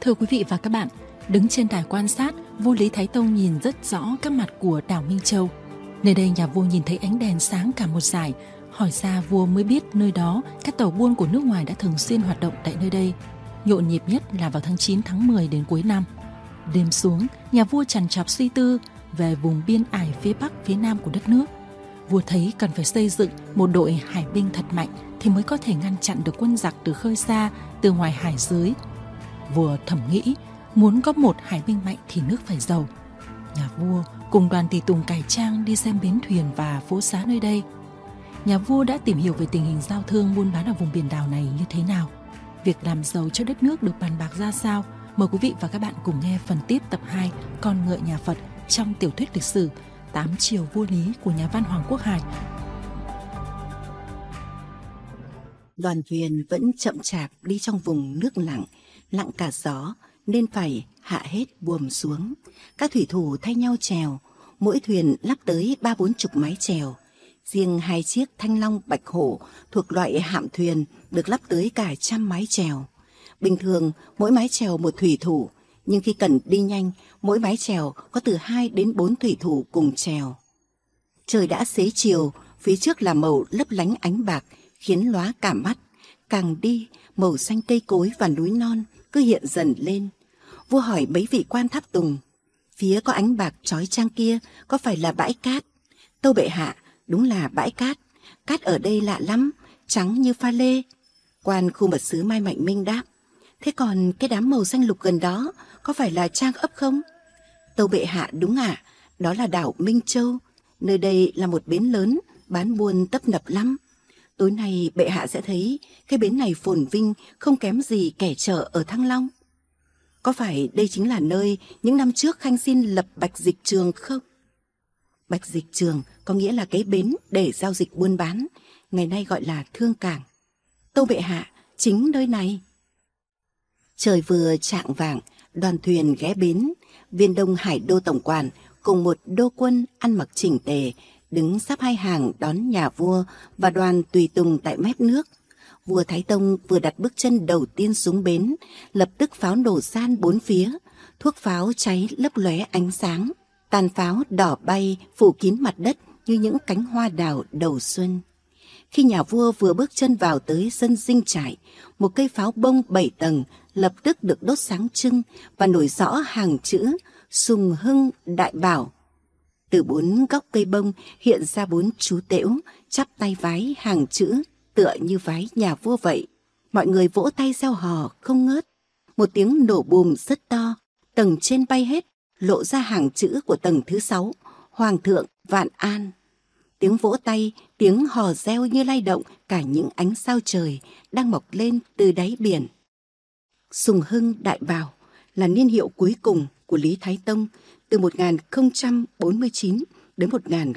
Thưa quý vị và các bạn, đứng trên đài quan sát, vua Lý Thái Tông nhìn rất rõ các mặt của đảo Minh Châu. Nơi đây nhà vua nhìn thấy ánh đèn sáng cả một dải. Hỏi ra vua mới biết nơi đó các tàu buôn của nước ngoài đã thường xuyên hoạt động tại nơi đây. Nhộn nhịp nhất là vào tháng 9 tháng 10 đến cuối năm. Đêm xuống, nhà vua trằn trọc suy tư về vùng biên ải phía bắc phía nam của đất nước. Vua thấy cần phải xây dựng một đội hải binh thật mạnh thì mới có thể ngăn chặn được quân giặc từ khơi xa, từ ngoài hải dưới. Vua thầm nghĩ, muốn có một hải binh mạnh thì nước phải giàu. Nhà vua cùng đoàn tùy tùng cải trang đi xem bến thuyền và phố xá nơi đây. Nhà vua đã tìm hiểu về tình hình giao thương buôn bán ở vùng biển đảo này như thế nào. Việc làm giàu cho đất nước được bàn bạc ra sao? Mời quý vị và các bạn cùng nghe phần tiếp tập 2 Con ngựa nhà Phật trong tiểu thuyết lịch sử 8 triều vua Lý của nhà văn Hoàng Quốc Hải. Đoàn thuyền vẫn chậm chạp đi trong vùng nước lặng, lặng cả gió nên phải hạ hết buồm xuống. Các thủy thủ thay nhau chèo, mỗi thuyền lắp tới 30-40 mái chèo. Riêng 2 chiếc Thanh Long Bạch Hổ thuộc loại hạm thuyền được lắp tới cả 100 mái chèo. Bình thường mỗi mái chèo một thủy thủ, nhưng khi cần đi nhanh, mỗi mái chèo có từ 2 đến 4 thủy thủ cùng chèo. Trời đã xế chiều, phía trước là màu lấp lánh ánh bạc khiến lóa cả mắt. Càng đi, màu xanh cây cối và núi non cứ hiện dần lên. Vua hỏi mấy vị quan tháp tùng, phía có ánh bạc chói chang kia có phải là bãi cát? Tâu bệ hạ, đúng là bãi cát. Cát ở đây lạ lắm, trắng như pha lê. Quan khu mật sứ Mai Mạnh Minh đáp, thế còn cái đám màu xanh lục gần đó có phải là Trang ấp không? Tâu bệ hạ, đúng ạ, đó là đảo Minh Châu. Nơi đây là một bến lớn, bán buôn tấp nập lắm. Tối nay bệ hạ sẽ thấy cái bến này phồn vinh không kém gì kẻ chợ ở Thăng Long. Có phải đây chính là nơi những năm trước Khanh xin lập Bạch Dịch Trường không? Bạch Dịch Trường có nghĩa là cái bến để giao dịch buôn bán, ngày nay gọi là thương cảng. Tâu bệ hạ, chính nơi này. Trời vừa chạng vạng, đoàn thuyền ghé bến. Viên Đông Hải đô tổng quản cùng một đô quân ăn mặc chỉnh tề đứng sắp 2 hàng đón nhà vua và đoàn tùy tùng tại mép nước. Vua Thái Tông vừa đặt bước chân đầu tiên xuống bến, lập tức pháo nổ san 4 phía, thuốc pháo cháy lấp lóe ánh sáng, tàn pháo đỏ bay phủ kín mặt đất như những cánh hoa đào đầu xuân. Khi nhà vua vừa bước chân vào tới sân dinh trại, một cây pháo bông 7 tầng lập tức được đốt sáng trưng và nổi rõ hàng chữ Sùng Hưng Đại Bảo. Từ 4 góc cây bông hiện ra 4 chú tễu chắp tay vái hàng chữ tựa như vái nhà vua vậy. Mọi người vỗ tay reo hò không ngớt. Một tiếng nổ bùm rất to, tầng trên bay hết, lộ ra hàng chữ của tầng thứ 6, Hoàng thượng vạn an. Tiếng vỗ tay, tiếng hò reo như lay động cả những ánh sao trời đang mọc lên từ đáy biển. Sùng Hưng Đại Bảo là niên hiệu cuối cùng của Lý Thái Tông từ 1049 đến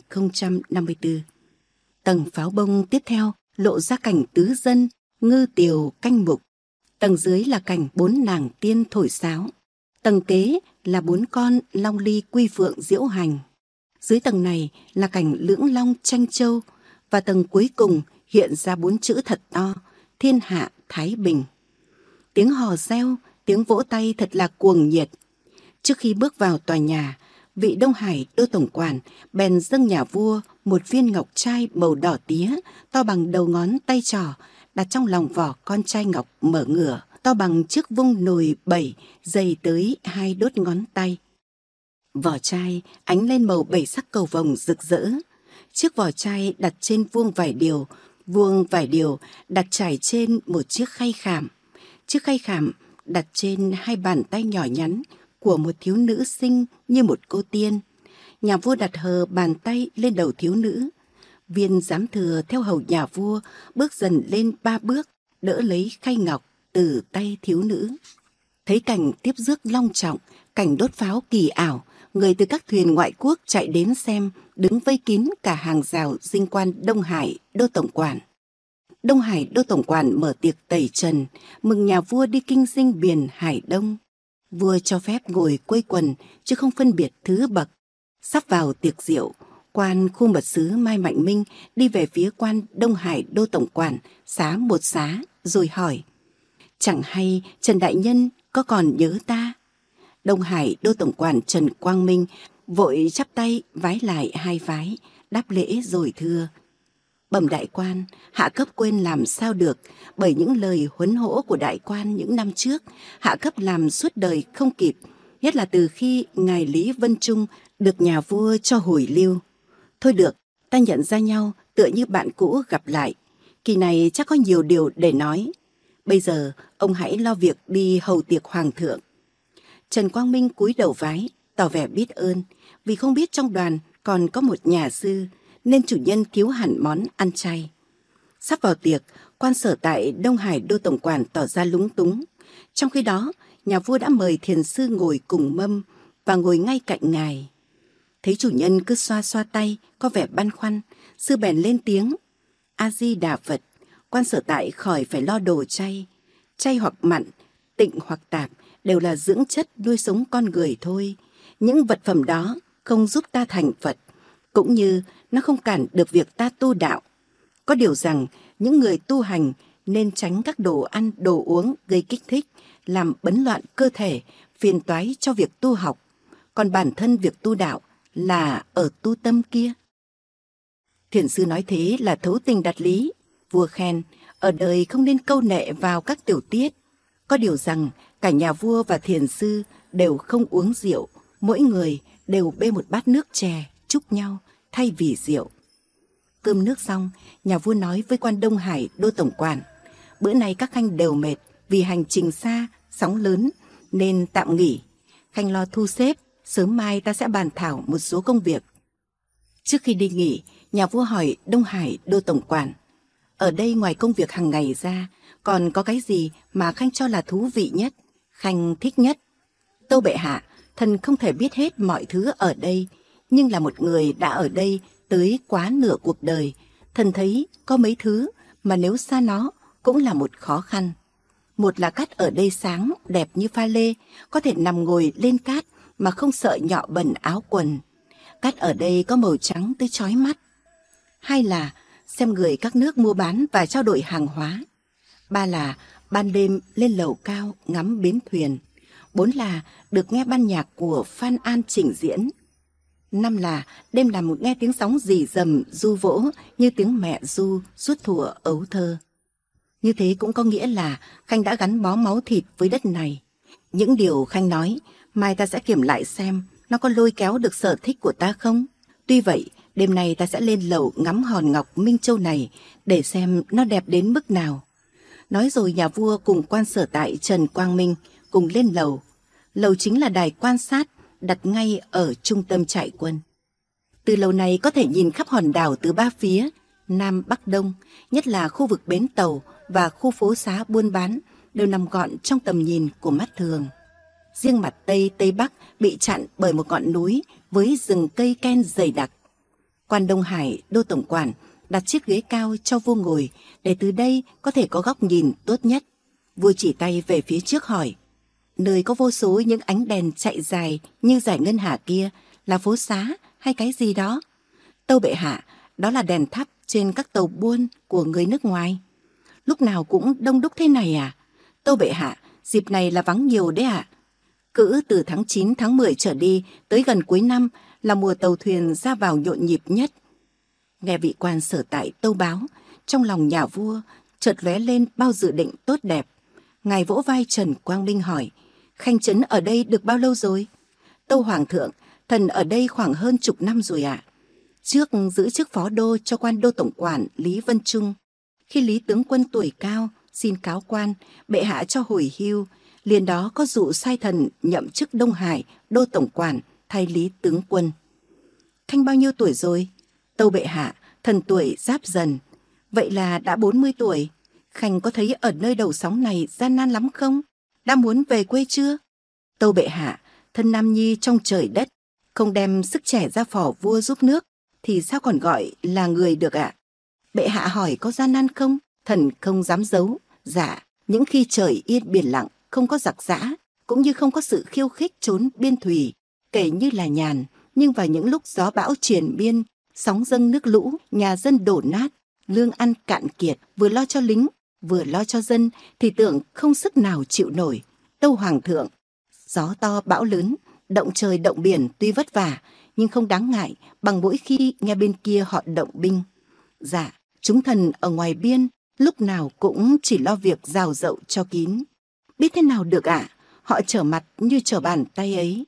1054. Tầng pháo bông tiếp theo lộ ra cảnh tứ dân, ngư tiều canh mục. Tầng dưới là cảnh 4 nàng tiên thổi sáo. Tầng kế là 4 con long ly quy phượng diễu hành. Dưới tầng này là cảnh lưỡng long tranh châu. Và tầng cuối cùng hiện ra 4 chữ thật to, thiên hạ thái bình. Tiếng hò reo, tiếng vỗ tay thật là cuồng nhiệt. Trước khi bước vào tòa nhà, vị Đông Hải đô tổng quản bèn dâng nhà vua một viên ngọc trai màu đỏ tía to bằng đầu ngón tay trỏ, đặt trong lòng vỏ con trai ngọc mở ngửa, to bằng chiếc vung nồi 7 dày tới 2 đốt ngón tay. Vỏ chai ánh lên màu 7 sắc cầu vồng rực rỡ. Chiếc vỏ chai đặt trên vuông vải điều đặt trải trên một chiếc khay khảm. Chiếc khay khảm đặt trên 2 bàn tay nhỏ nhắn của một thiếu nữ xinh như một cô tiên. Nhà vua đặt hờ bàn tay lên đầu thiếu nữ. Viên giám thừa theo hầu nhà vua bước dần lên 3 bước, đỡ lấy khay ngọc từ tay thiếu nữ. Thấy cảnh tiếp rước long trọng, cảnh đốt pháo kỳ ảo, người từ các thuyền ngoại quốc chạy đến xem, đứng vây kín cả hàng rào dinh quan Đông Hải đô tổng quản. Đông Hải đô tổng quản mở tiệc tẩy trần, mừng nhà vua đi kinh dinh biển Hải Đông. Vua cho phép ngồi quây quần, chứ không phân biệt thứ bậc. Sắp vào tiệc rượu, quan khu mật sứ Mai Mạnh Minh đi về phía quan Đông Hải đô tổng quản, xá một xá, rồi hỏi: chẳng hay Trần đại nhân có còn nhớ ta? Đông Hải đô tổng quản Trần Quang Minh vội chắp tay vái lại 2 vái, đáp lễ rồi thưa: Bẩm đại quan, hạ cấp quên làm sao được, bởi những lời huấn hỗ của đại quan những năm trước, hạ cấp làm suốt đời không kịp, nhất là từ khi ngài Lý Vân Trung được nhà vua cho hồi lưu. Thôi được, ta nhận ra nhau tựa như bạn cũ gặp lại. Kỳ này chắc có nhiều điều để nói. Bây giờ ông hãy lo việc đi hầu tiệc hoàng thượng. Trần Quang Minh cúi đầu vái, tỏ vẻ biết ơn, vì không biết trong đoàn còn có một nhà sư, nên chủ nhân thiếu hẳn món ăn chay. Sắp vào tiệc, quan sở tại Đông Hải đô tổng quản tỏ ra lúng túng. Trong khi đó, nhà vua đã mời thiền sư ngồi cùng mâm và ngồi ngay cạnh ngài. Thấy chủ nhân cứ xoa xoa tay, có vẻ băn khoăn, sư bèn lên tiếng: A Di Đà Phật, quan sở tại khỏi phải lo đồ chay. Chay hoặc mặn, tịnh hoặc tạp đều là dưỡng chất nuôi sống con người thôi. Những vật phẩm đó không giúp ta thành Phật, cũng như nó không cản được việc ta tu đạo. Có điều rằng những người tu hành nên tránh các đồ ăn, đồ uống gây kích thích, làm bấn loạn cơ thể, phiền toái cho việc tu học. Còn bản thân việc tu đạo là ở tu tâm kia. Thiền sư nói thế là thấu tình đạt lý. Vua khen, ở đời không nên câu nệ vào các tiểu tiết. Có điều rằng cả nhà vua và thiền sư đều không uống rượu, mỗi người đều bê một bát nước chè chúc nhau thay vì rượu. Cơm nước xong, nhà vua nói với quan Đông Hải đô tổng quản: Bữa nay các khanh đều mệt vì hành trình xa, sóng lớn, nên tạm nghỉ. Khanh lo thu xếp, sớm mai ta sẽ bàn thảo một số công việc. Trước khi đi nghỉ, nhà vua hỏi Đông Hải đô tổng quản: Ở đây ngoài công việc hàng ngày ra, còn có cái gì mà khanh cho là thú vị nhất, khanh thích nhất? Tâu bệ hạ, thần không thể biết hết mọi thứ ở đây, nhưng là một người đã ở đây tới quá nửa cuộc đời, thần thấy có mấy thứ mà nếu xa nó cũng là một khó khăn. Một là cát ở đây sáng, đẹp như pha lê, có thể nằm ngồi lên cát mà không sợ nhọ bẩn áo quần. Cát ở đây có màu trắng tới chói mắt. Hai là xem người các nước mua bán và trao đổi hàng hóa. Ba là ban đêm lên lầu cao ngắm bến thuyền. Bốn là được nghe ban nhạc của Phan An trình diễn. Năm là đêm nằm nghe tiếng sóng rì rầm ru vỗ như tiếng mẹ ru suốt thuở ấu thơ. Như thế cũng có nghĩa là khanh đã gắn bó máu thịt với đất này. Những điều khanh nói, mai ta sẽ kiểm lại xem nó có lôi kéo được sở thích của ta không. Tuy vậy, đêm nay ta sẽ lên lầu ngắm hòn ngọc Minh Châu này để xem nó đẹp đến mức nào. Nói rồi nhà vua cùng quan sở tại Trần Quang Minh cùng lên lầu. Lầu chính là đài quan sát đặt ngay ở trung tâm trại quân. Từ lầu này có thể nhìn khắp hòn đảo từ ba phía, Nam Bắc Đông, nhất là khu vực bến tàu và khu phố xá buôn bán đều nằm gọn trong tầm nhìn của mắt thường. Riêng mặt Tây Tây Bắc bị chặn bởi một ngọn núi với rừng cây ken dày đặc. Quan Đông Hải đô tổng quản đặt chiếc ghế cao cho vua ngồi để từ đây có thể có góc nhìn tốt nhất. Vua chỉ tay về phía trước hỏi: Nơi có vô số những ánh đèn chạy dài như dải ngân hà kia là phố xá hay cái gì đó? Tâu bệ hạ, đó là đèn thắp trên các tàu buôn của người nước ngoài. Lúc nào cũng đông đúc thế này à? Tâu bệ hạ, dịp này là vắng nhiều đấy ạ. Cữ từ tháng 9 tháng 10 trở đi tới gần cuối năm là mùa tàu thuyền ra vào nhộn nhịp nhất. Nghe vị quan sở tại tâu báo, trong lòng nhà vua chợt lóe lên bao dự định tốt đẹp. Ngài vỗ vai Trần Quang Minh hỏi: Khanh trấn ở đây được bao lâu rồi? Tâu hoàng thượng, thần ở đây khoảng hơn chục năm rồi ạ. Trước giữ chức phó đô cho quan đô tổng quản Lý Vân Trung. Khi Lý tướng quân tuổi cao xin cáo quan, bệ hạ cho hồi hưu, liền đó có dụ sai thần nhậm chức Đông Hải đô tổng quản thay Lý tướng quân. Khanh bao nhiêu tuổi rồi? Tâu bệ hạ, thần tuổi Giáp Dần. Vậy là đã 40 tuổi. Khanh có thấy ở nơi đầu sóng này gian nan lắm không? Đã muốn về quê chưa? Tâu bệ hạ, thân nam nhi trong trời đất, không đem sức trẻ ra phò vua giúp nước thì sao còn gọi là người được ạ? Bệ hạ hỏi có gian nan không? Thần không dám giấu. Dạ, những khi trời yên biển lặng, không có giặc giã, cũng như không có sự khiêu khích trốn biên thủy, kể như là nhàn, nhưng vào những lúc gió bão triền biên, sóng dâng nước lũ, nhà dân đổ nát, lương ăn cạn kiệt, vừa lo cho lính, vừa lo cho dân, thì tưởng không sức nào chịu nổi. Tâu hoàng thượng, gió to bão lớn, động trời động biển tuy vất vả, nhưng không đáng ngại bằng mỗi khi nghe bên kia họ động binh. Dạ, chúng thần ở ngoài biên lúc nào cũng chỉ lo việc rào rậu cho kín. Biết thế nào được ạ? Họ trở mặt như trở bàn tay ấy.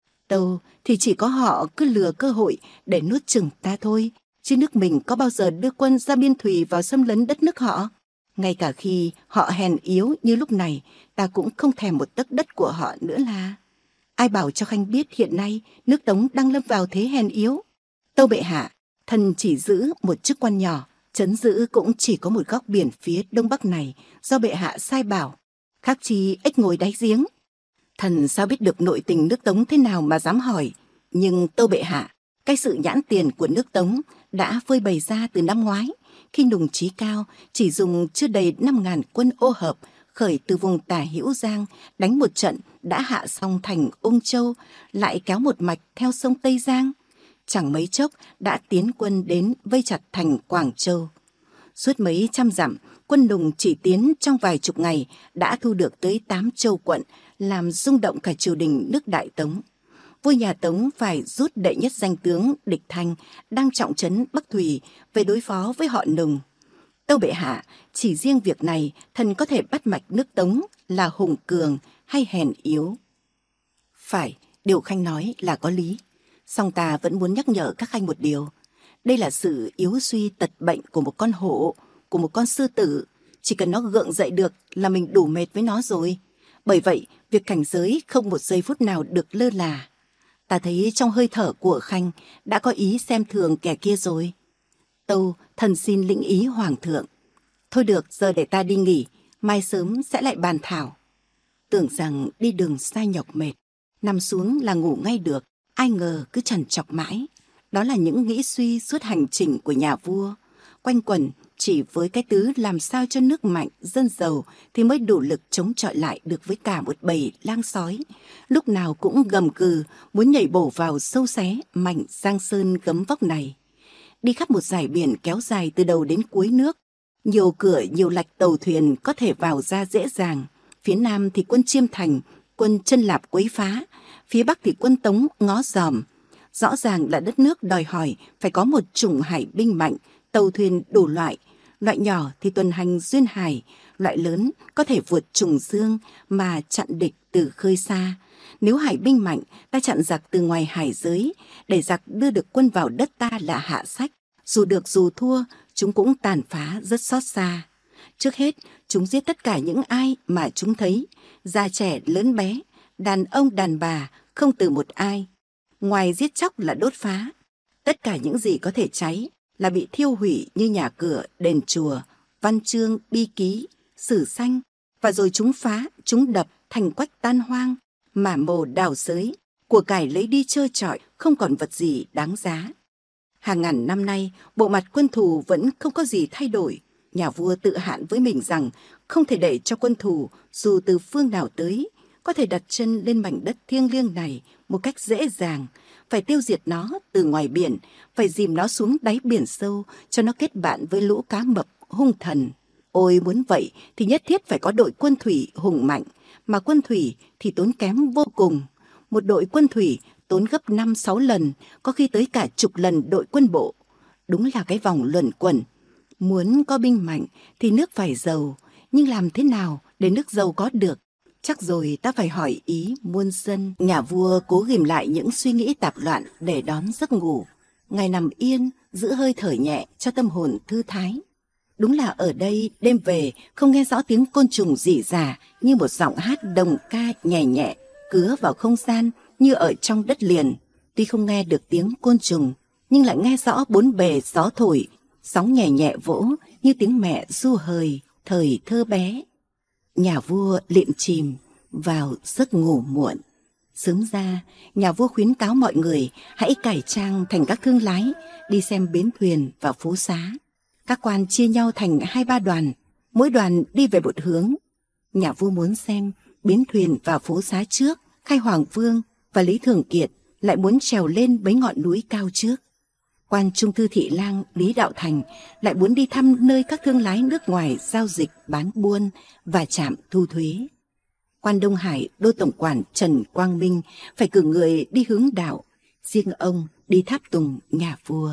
Tâu thì chỉ có họ cứ lừa cơ hội để nuốt chửng ta thôi, chứ nước mình có bao giờ đưa quân ra biên thùy vào xâm lấn đất nước họ. Ngay cả khi họ hèn yếu như lúc này, ta cũng không thèm một tấc đất của họ nữa là. Ai bảo cho Khanh biết hiện nay nước Tống đang lâm vào thế hèn yếu. Tâu bệ hạ, thần chỉ giữ một chức quan nhỏ, trấn giữ cũng chỉ có một góc biển phía đông bắc này do bệ hạ sai bảo. Khác chi ếch ngồi đáy giếng. Thần sao biết được nội tình nước Tống thế nào mà dám hỏi. Nhưng tâu bệ hạ, cái sự nhãn tiền của nước Tống đã phơi bày ra từ năm ngoái, khi Nùng Chí Cao chỉ dùng chưa đầy 5.000 quân ô hợp khởi từ vùng Tả Hữu Giang, đánh một trận đã hạ xong thành Ung Châu, lại kéo một mạch theo sông Tây Giang. Chẳng mấy chốc đã tiến quân đến vây chặt thành Quảng Châu. Suốt mấy trăm dặm, quân Nùng chỉ tiến trong vài chục ngày đã thu được tới 8 châu quận, làm rung động cả triều đình nước Đại Tống. Vua nhà Tống phải rút đệ nhất danh tướng Địch Thanh đang trọng trấn Bắc Thùy về đối phó với họ Nùng. Tâu bệ hạ, chỉ riêng việc này thần có thể bắt mạch nước Tống là hùng cường hay hèn yếu. Phải, điều Khanh nói là có lý. Song ta vẫn muốn nhắc nhở các khanh một điều. Đây là sự yếu suy tật bệnh của một con hổ, của một con sư tử. Chỉ cần nó gượng dậy được là mình đủ mệt với nó rồi. Bởi vậy, việc cảnh giới không một giây phút nào được lơ là. Ta thấy trong hơi thở của Khanh đã có ý xem thường kẻ kia rồi. Tâu, thần xin lĩnh ý hoàng thượng. Thôi được, giờ để ta đi nghỉ, mai sớm sẽ lại bàn thảo. Tưởng rằng đi đường xa nhọc mệt, nằm xuống là ngủ ngay được, ai ngờ cứ trằn trọc mãi. Đó là những nghĩ suy suốt hành trình của nhà vua, quanh quẩn chỉ với cái tứ làm sao cho nước mạnh, dân giàu thì mới đủ lực chống chọi lại được với cả một bầy lang sói. Lúc nào cũng gầm cừ, muốn nhảy bổ vào sâu xé mảnh giang sơn gấm vóc này. Đi khắp một dải biển kéo dài từ đầu đến cuối nước. Nhiều cửa, nhiều lạch tàu thuyền có thể vào ra dễ dàng. Phía nam thì quân Chiêm Thành, quân Chân Lạp quấy phá. Phía bắc thì quân Tống ngó dòm. Rõ ràng là đất nước đòi hỏi phải có một chủng hải binh mạnh, tàu thuyền đủ loại. Loại nhỏ thì tuần hành duyên hải, loại lớn có thể vượt trùng dương mà chặn địch từ khơi xa. Nếu hải binh mạnh, ta chặn giặc từ ngoài hải giới, để giặc đưa được quân vào đất ta là hạ sách. Dù được dù thua, chúng cũng tàn phá rất xót xa. Trước hết, chúng giết tất cả những ai mà chúng thấy, già trẻ lớn bé, đàn ông đàn bà, không từ một ai. Ngoài giết chóc là đốt phá. Tất cả những gì có thể cháy là bị thiêu hủy như nhà cửa, đền chùa, văn chương, bi ký, sử sanh. Và rồi chúng phá, chúng đập thành quách tan hoang, mả mồ đào xới, của cải lấy đi trơ trọi, không còn vật gì đáng giá. Hàng ngàn năm nay, bộ mặt quân thù vẫn không có gì thay đổi. Nhà vua tự hạn với mình rằng không thể để cho quân thù dù từ phương nào tới có thể đặt chân lên mảnh đất thiêng liêng này một cách dễ dàng. Phải tiêu diệt nó từ ngoài biển, phải dìm nó xuống đáy biển sâu cho nó kết bạn với lũ cá mập hung thần. Ôi muốn vậy thì nhất thiết phải có đội quân thủy hùng mạnh, mà quân thủy thì tốn kém vô cùng. Một đội quân thủy tốn gấp 5-6 lần, có khi tới cả chục lần đội quân bộ. Đúng là cái vòng luẩn quẩn. Muốn có binh mạnh thì nước phải giàu, nhưng làm thế nào để nước giàu có được? Chắc rồi ta phải hỏi ý muôn dân. Nhà vua cố ghìm lại những suy nghĩ tạp loạn để đón giấc ngủ. Ngài nằm yên, giữ hơi thở nhẹ cho tâm hồn thư thái. Đúng là ở đây đêm về không nghe rõ tiếng côn trùng rỉ rả như một giọng hát đồng ca nhẹ nhẹ cứa vào không gian như ở trong đất liền. Tuy không nghe được tiếng côn trùng nhưng lại nghe rõ bốn bề gió thổi, sóng nhẹ nhẹ vỗ như tiếng mẹ ru hời thời thơ bé. Nhà vua liệm chìm vào giấc ngủ muộn. Sớm ra, nhà vua khuyến cáo mọi người hãy cải trang thành các thương lái đi xem bến thuyền và phố xá. Các quan chia nhau thành 2-3 đoàn, mỗi đoàn đi về một hướng. Nhà vua muốn xem bến thuyền và phố xá trước, Khai Hoàng Vương và Lý Thường Kiệt lại muốn trèo lên mấy ngọn núi cao trước. Quan Trung Thư Thị Lang Lý Đạo Thành lại muốn đi thăm nơi các thương lái nước ngoài giao dịch bán buôn và trạm thu thuế. Quan Đông Hải đô tổng quản Trần Quang Minh phải cử người đi hướng đạo, riêng ông đi tháp tùng nhà vua.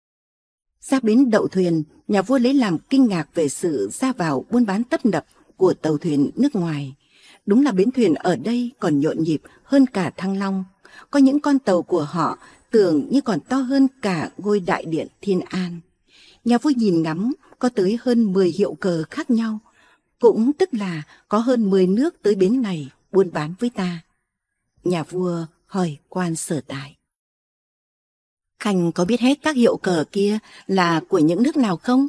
Ra bến đậu thuyền, nhà vua lấy làm kinh ngạc về sự ra vào buôn bán tấp nập của tàu thuyền nước ngoài. Đúng là bến thuyền ở đây còn nhộn nhịp hơn cả Thăng Long. Có những con tàu của họ tưởng như còn to hơn cả ngôi đại điện Thiên An. Nhà vua nhìn ngắm có tới hơn 10 hiệu cờ khác nhau, cũng tức là có hơn 10 nước tới bến này buôn bán với ta. Nhà vua hỏi quan sở tại: Khanh có biết hết các hiệu cờ kia là của những nước nào không?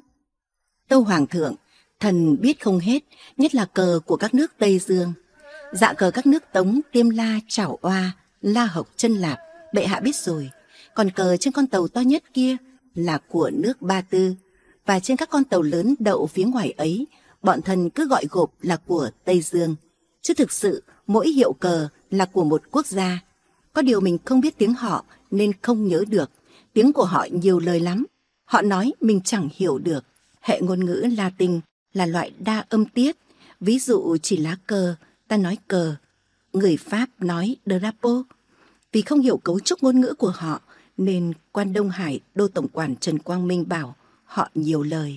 Tâu Hoàng thượng, thần biết không hết, nhất là cờ của các nước Tây Dương. Dạ cờ các nước Tống, Tiêm La, Trảo Oa, La Hộc, Chân Lạp, bệ hạ biết rồi. Còn cờ trên con tàu to nhất kia là của nước Ba Tư, và trên các con tàu lớn đậu phía ngoài ấy, bọn thần cứ gọi gộp là của Tây Dương. Chứ thực sự mỗi hiệu cờ là của một quốc gia. Có điều mình không biết tiếng họ nên không nhớ được. Tiếng của họ nhiều lời lắm, họ nói mình chẳng hiểu được. Hệ ngôn ngữ Latin là loại đa âm tiết. Ví dụ chỉ lá cờ, ta nói cờ. Người Pháp nói drapeau. Vì không hiểu cấu trúc ngôn ngữ của họ, nên quan Đông Hải đô tổng quản Trần Quang Minh bảo họ nhiều lời.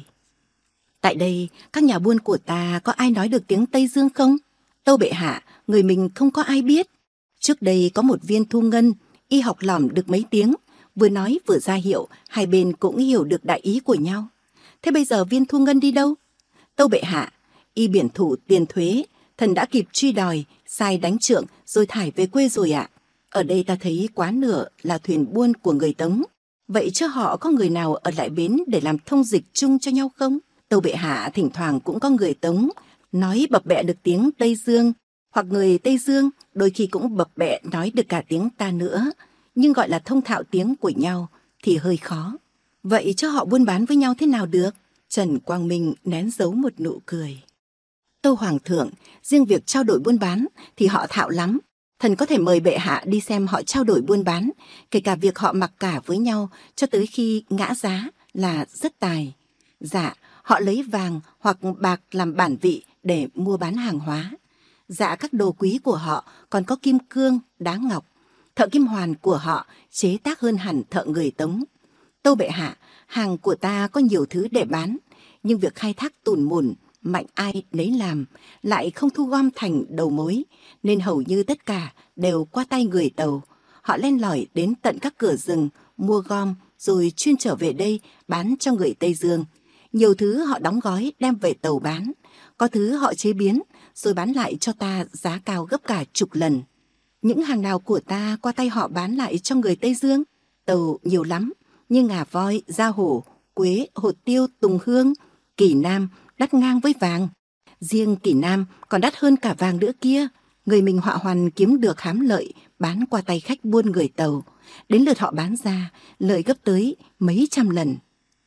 Tại đây, các nhà buôn của ta có ai nói được tiếng Tây Dương không? Tâu bệ hạ, người mình không có ai biết. Trước đây có một viên thu ngân, y học lỏm được mấy tiếng, vừa nói vừa ra hiệu, hai bên cũng hiểu được đại ý của nhau. Thế bây giờ viên thu ngân đi đâu? Tâu bệ hạ, y biển thủ tiền thuế, thần đã kịp truy đòi, sai đánh trượng rồi thải về quê rồi ạ. Ở đây ta thấy quá nửa là thuyền buôn của người Tống. Vậy chứ họ có người nào ở lại bến để làm thông dịch chung cho nhau không? Tâu bệ hạ thỉnh thoảng cũng có người Tống nói bập bẹ được tiếng Tây Dương, hoặc người Tây Dương đôi khi cũng bập bẹ nói được cả tiếng ta nữa, nhưng gọi là thông thạo tiếng của nhau thì hơi khó. Vậy cho họ buôn bán với nhau thế nào được? Trần Quang Minh nén giấu một nụ cười. Tâu Hoàng thượng, riêng việc trao đổi buôn bán thì họ thạo lắm. Thần có thể mời bệ hạ đi xem họ trao đổi buôn bán, kể cả việc họ mặc cả với nhau cho tới khi ngã giá là rất tài. Dạ, họ lấy vàng hoặc bạc làm bản vị để mua bán hàng hóa. Dạ, các đồ quý của họ còn có kim cương, đá ngọc. Thợ kim hoàn của họ chế tác hơn hẳn thợ người Tống. Tâu bệ hạ, hàng của ta có nhiều thứ để bán, nhưng việc khai thác tủn mủn, mạnh ai nấy làm, lại không thu gom thành đầu mối, nên hầu như tất cả đều qua tay người Tàu. Họ len lỏi đến tận các cửa rừng, mua gom, rồi chuyên trở về đây bán cho người Tây Dương. Nhiều thứ họ đóng gói đem về Tàu bán, có thứ họ chế biến, rồi bán lại cho ta giá cao gấp cả chục lần. Những hàng nào của ta qua tay họ bán lại cho người Tây Dương? Tàu nhiều lắm, như ngà voi, da hổ, quế, hột tiêu, tùng hương, kỳ nam, đắt ngang với vàng. Riêng kỳ nam còn đắt hơn cả vàng nữa kia. Người mình họa hoàn kiếm được hám lợi bán qua tay khách buôn người Tàu. Đến lượt họ bán ra, lợi gấp tới mấy trăm lần.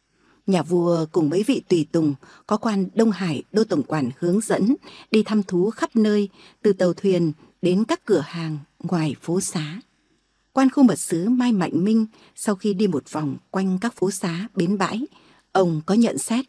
Nhà vua cùng mấy vị tùy tùng có quan Đông Hải đô tổng quản hướng dẫn đi thăm thú khắp nơi, từ tàu thuyền đến các cửa hàng ngoài phố xá. Quan khu mật sứ Mai Mạnh Minh sau khi đi một vòng quanh các phố xá, bến bãi, ông có nhận xét: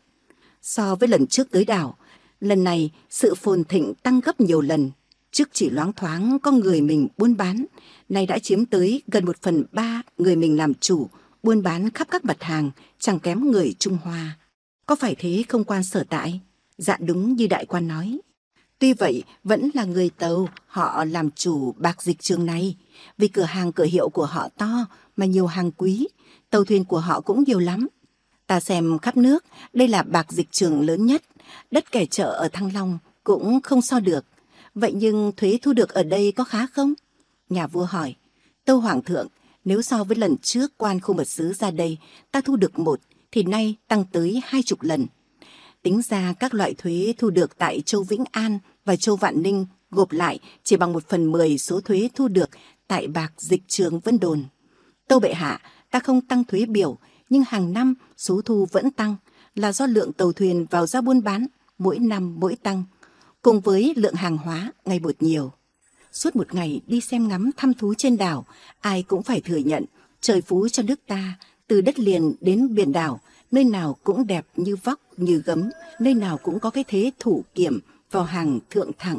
so với lần trước tới đảo, lần này sự phồn thịnh tăng gấp nhiều lần. Trước chỉ loáng thoáng có người mình buôn bán, nay đã chiếm tới gần 1/3 người mình làm chủ, buôn bán khắp các mặt hàng, chẳng kém người Trung Hoa. Có phải thế không quan sở tại? Dạ đúng như đại quan nói. Tuy vậy, vẫn là người Tàu, họ làm chủ bạc dịch trường này. Vì cửa hàng cửa hiệu của họ to mà nhiều hàng quý, tàu thuyền của họ cũng nhiều lắm. Ta xem khắp nước, đây là bạc dịch trường lớn nhất, đất kẻ chợ ở Thăng Long cũng không so được. Vậy nhưng thuế thu được ở đây có khá không? Nhà vua hỏi. Tâu Hoàng thượng, nếu so với lần trước quan khu mật sứ ra đây, ta thu được 1, thì nay tăng tới 20 lần. Tính ra các loại thuế thu được tại châu Vĩnh An và châu Vạn Ninh gộp lại chỉ bằng 1/10 số thuế thu được tại bạc dịch trường Vân Đồn. Tâu bệ hạ, ta không tăng thuế biểu, nhưng hàng năm số thu vẫn tăng, là do lượng tàu thuyền vào ra buôn bán mỗi năm mỗi tăng, cùng với lượng hàng hóa ngày một nhiều. Suốt một ngày đi xem ngắm thăm thú trên đảo, ai cũng phải thừa nhận trời phú cho nước ta, từ đất liền đến biển đảo, nơi nào cũng đẹp như vóc như gấm, nơi nào cũng có cái thế thủ kiểm vào hàng thượng thẳng.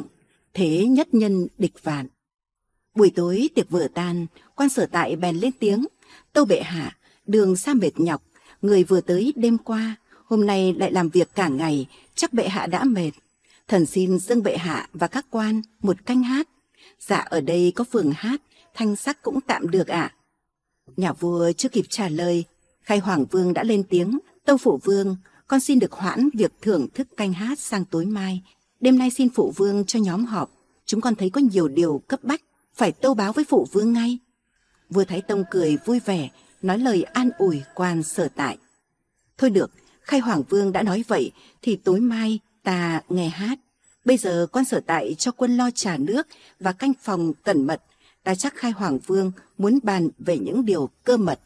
thế nhất nhân địch vạn. Buổi tối tiệc vừa tan, quan Sở Tại bèn lên tiếng: Tâu bệ hạ, đường xa mệt nhọc, người vừa tới đêm qua, hôm nay lại làm việc cả ngày, chắc bệ hạ đã mệt. Thần xin dâng bệ hạ và các quan một canh hát. Dạ, ở đây có phường hát, thanh sắc cũng tạm được ạ. Nhà vua chưa kịp trả lời, Khai Hoàng Vương đã lên tiếng: Tâu phụ vương, con xin được hoãn việc thưởng thức canh hát sang tối mai. Đêm nay xin phụ vương cho nhóm họp, chúng con thấy có nhiều điều cấp bách, phải tâu báo với phụ vương ngay. Vua Thái Tông cười vui vẻ, nói lời an ủi quan Sở Tại. Thôi được, Khai Hoàng Vương đã nói vậy thì tối mai ta nghe hát. Bây giờ quan Sở Tại cho quân lo trà nước và canh phòng cẩn mật. Ta chắc Khai Hoàng Vương muốn bàn về những điều cơ mật.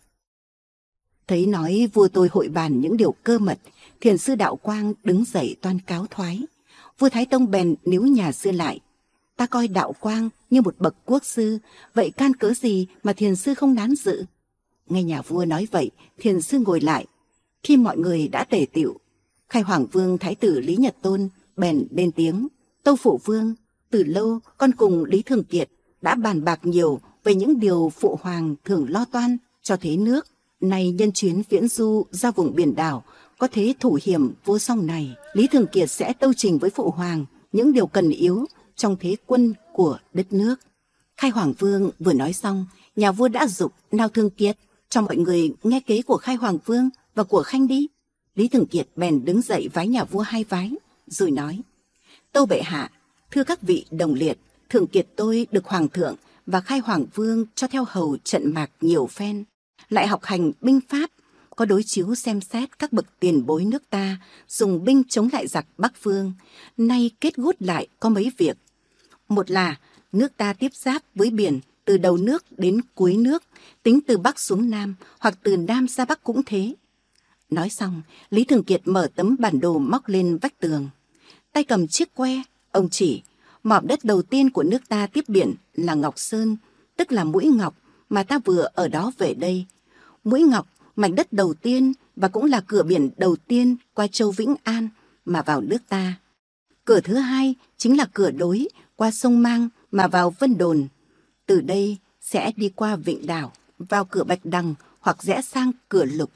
Thấy nói vua tôi hội bàn những điều cơ mật, thiền sư Đạo Quang đứng dậy toan cáo thoái. Vua Thái Tông bèn níu nhà sư lại. Ta coi Đạo Quang như một bậc quốc sư, vậy can cớ gì mà thiền sư không nán dự? Nghe nhà vua nói vậy, thiền sư ngồi lại. Khi mọi người đã tề tựu, Khai Hoàng Vương Thái tử Lý Nhật Tôn bèn lên tiếng: Tâu phụ vương, từ lâu con cùng Lý Thường Kiệt đã bàn bạc nhiều về những điều phụ hoàng thường lo toan cho thế nước. Nay nhân chuyến viễn du ra vùng biển đảo có thế thủ hiểm vô song này, Lý Thường Kiệt sẽ tâu trình với phụ hoàng những điều cần yếu trong thế quân của đất nước. Khai Hoàng Vương vừa nói xong, nhà vua đã giục: Nào Thường Kiệt, cho mọi người nghe kế của Khai Hoàng Vương và của Khanh đi. Lý Thường Kiệt bèn đứng dậy vái nhà vua 2 vái, rồi nói: Tâu bệ hạ, thưa các vị đồng liệt, Thường Kiệt tôi được Hoàng thượng và Khai Hoàng Vương cho theo hầu trận mạc nhiều phen, lại học hành binh pháp, có đối chiếu xem xét các bậc tiền bối nước ta dùng binh chống lại giặc Bắc Phương. Nay kết gút lại có mấy việc. Một là nước ta tiếp giáp với biển từ đầu nước đến cuối nước, tính từ Bắc xuống Nam hoặc từ Nam ra Bắc cũng thế. Nói xong, Lý Thường Kiệt mở tấm bản đồ móc lên vách tường. Tay cầm chiếc que, ông chỉ: mỏm đất đầu tiên của nước ta tiếp biển là Ngọc Sơn, tức là Mũi Ngọc mà ta vừa ở đó về đây. Mũi Ngọc, mảnh đất đầu tiên và cũng là cửa biển đầu tiên qua châu Vĩnh An mà vào nước ta. Cửa thứ hai chính là cửa Đối qua sông Mang mà vào Vân Đồn. Từ đây sẽ đi qua Vịnh Đảo, vào cửa Bạch Đằng hoặc rẽ sang cửa Lục.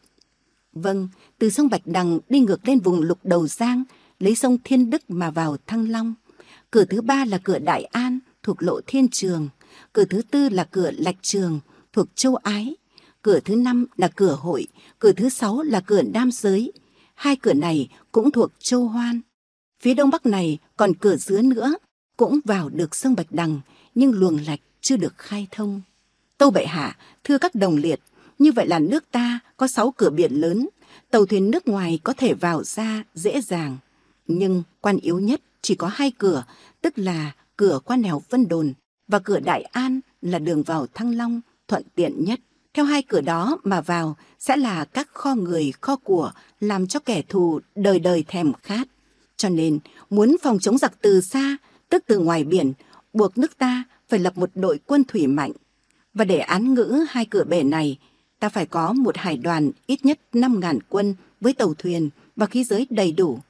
Vâng, từ sông Bạch Đằng đi ngược lên vùng Lục Đầu Giang, lấy sông Thiên Đức mà vào Thăng Long. Cửa thứ ba là cửa Đại An thuộc lộ Thiên Trường. Cửa thứ tư là cửa Lạch Trường thuộc châu Ái. Cửa thứ 5 là cửa Hội. Cửa thứ 6 là cửa Nam Giới. 2 cửa này cũng thuộc châu Hoan. Phía đông bắc này còn cửa Dứa nữa, cũng vào được sông Bạch Đằng, nhưng luồng lạch chưa được khai thông. Tâu bệ hạ, thưa các đồng liệt, như vậy là nước ta có 6 cửa biển lớn, tàu thuyền nước ngoài có thể vào ra dễ dàng. Nhưng quan yếu nhất chỉ có 2 cửa, tức là cửa qua nẻo Vân Đồn và cửa Đại An là đường vào Thăng Long thuận tiện nhất. Theo 2 cửa đó mà vào sẽ là các kho người kho của, làm cho kẻ thù đời đời thèm khát. Cho nên muốn phòng chống giặc từ xa, tức từ ngoài biển, buộc nước ta phải lập một đội quân thủy mạnh. Và để án ngữ 2 cửa bể này, ta phải có một hải đoàn ít nhất 5.000 quân với tàu thuyền và khí giới đầy đủ.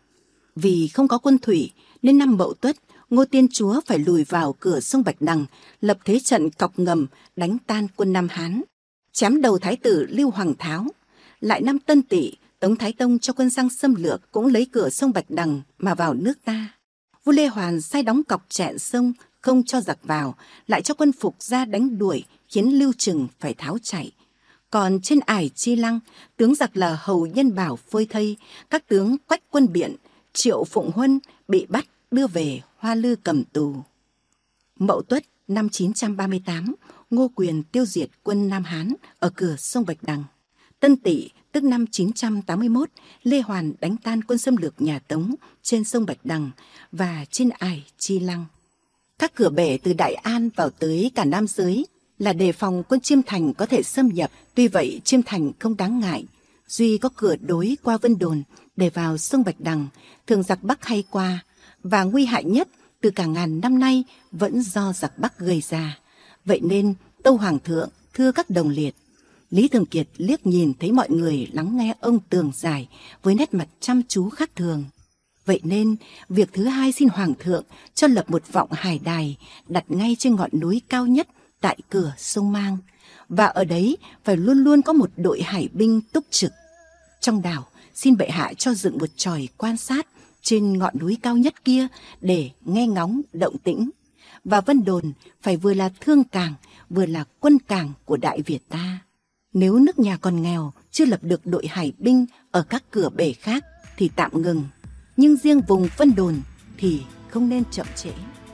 Vì không có quân thủy nên năm Mậu Tuất, Ngô Tiên Chúa phải lùi vào cửa sông Bạch Đằng, lập thế trận cọc ngầm đánh tan quân Nam Hán, chém đầu thái tử Lưu Hoàng Tháo. Lại năm Tân Tỵ, Tống Thái Tông cho quân sang xâm lược cũng lấy cửa sông Bạch Đằng mà vào nước ta. Vua Lê Hoàn sai đóng cọc chẹn sông không cho giặc vào, lại cho quân phục ra đánh đuổi, khiến Lưu Trừng phải tháo chạy. Còn trên ải Chi Lăng, tướng giặc là Hầu Nhân Bảo phơi thây, các tướng Quách Quân Biện, Triệu Phụng Huân bị bắt đưa về Hoa Lư cầm tù. Mậu Tuất năm 938, Ngô Quyền tiêu diệt quân Nam Hán ở cửa sông Bạch Đằng. Tân Tỵ tức năm 981, Lê Hoàn đánh tan quân xâm lược nhà Tống trên sông Bạch Đằng và trên ải Chi Lăng. Các cửa bể từ Đại An vào tới cả Nam Giới là đề phòng quân Chiêm Thành có thể xâm nhập. Tuy vậy Chiêm Thành không đáng ngại, duy có cửa Đối qua Vân Đồn để vào sông Bạch Đằng, thường giặc Bắc hay qua, và nguy hại nhất từ cả ngàn năm nay vẫn do giặc Bắc gây ra. Vậy nên tâu Hoàng thượng, thưa các đồng liệt. Lý Thường Kiệt liếc nhìn thấy mọi người lắng nghe ông tường giải với nét mặt chăm chú khác thường. Vậy nên, việc thứ hai xin Hoàng thượng cho lập một vọng hải đài đặt ngay trên ngọn núi cao nhất tại cửa sông Mang. Và ở đấy phải luôn luôn có một đội hải binh túc trực. Trong đảo, xin bệ hạ cho dựng một chòi quan sát trên ngọn núi cao nhất kia để nghe ngóng động tĩnh. Và Vân Đồn phải vừa là thương cảng, vừa là quân cảng của Đại Việt ta. Nếu nước nhà còn nghèo, chưa lập được đội hải binh ở các cửa bể khác thì tạm ngừng. Nhưng riêng vùng Vân Đồn thì không nên chậm trễ.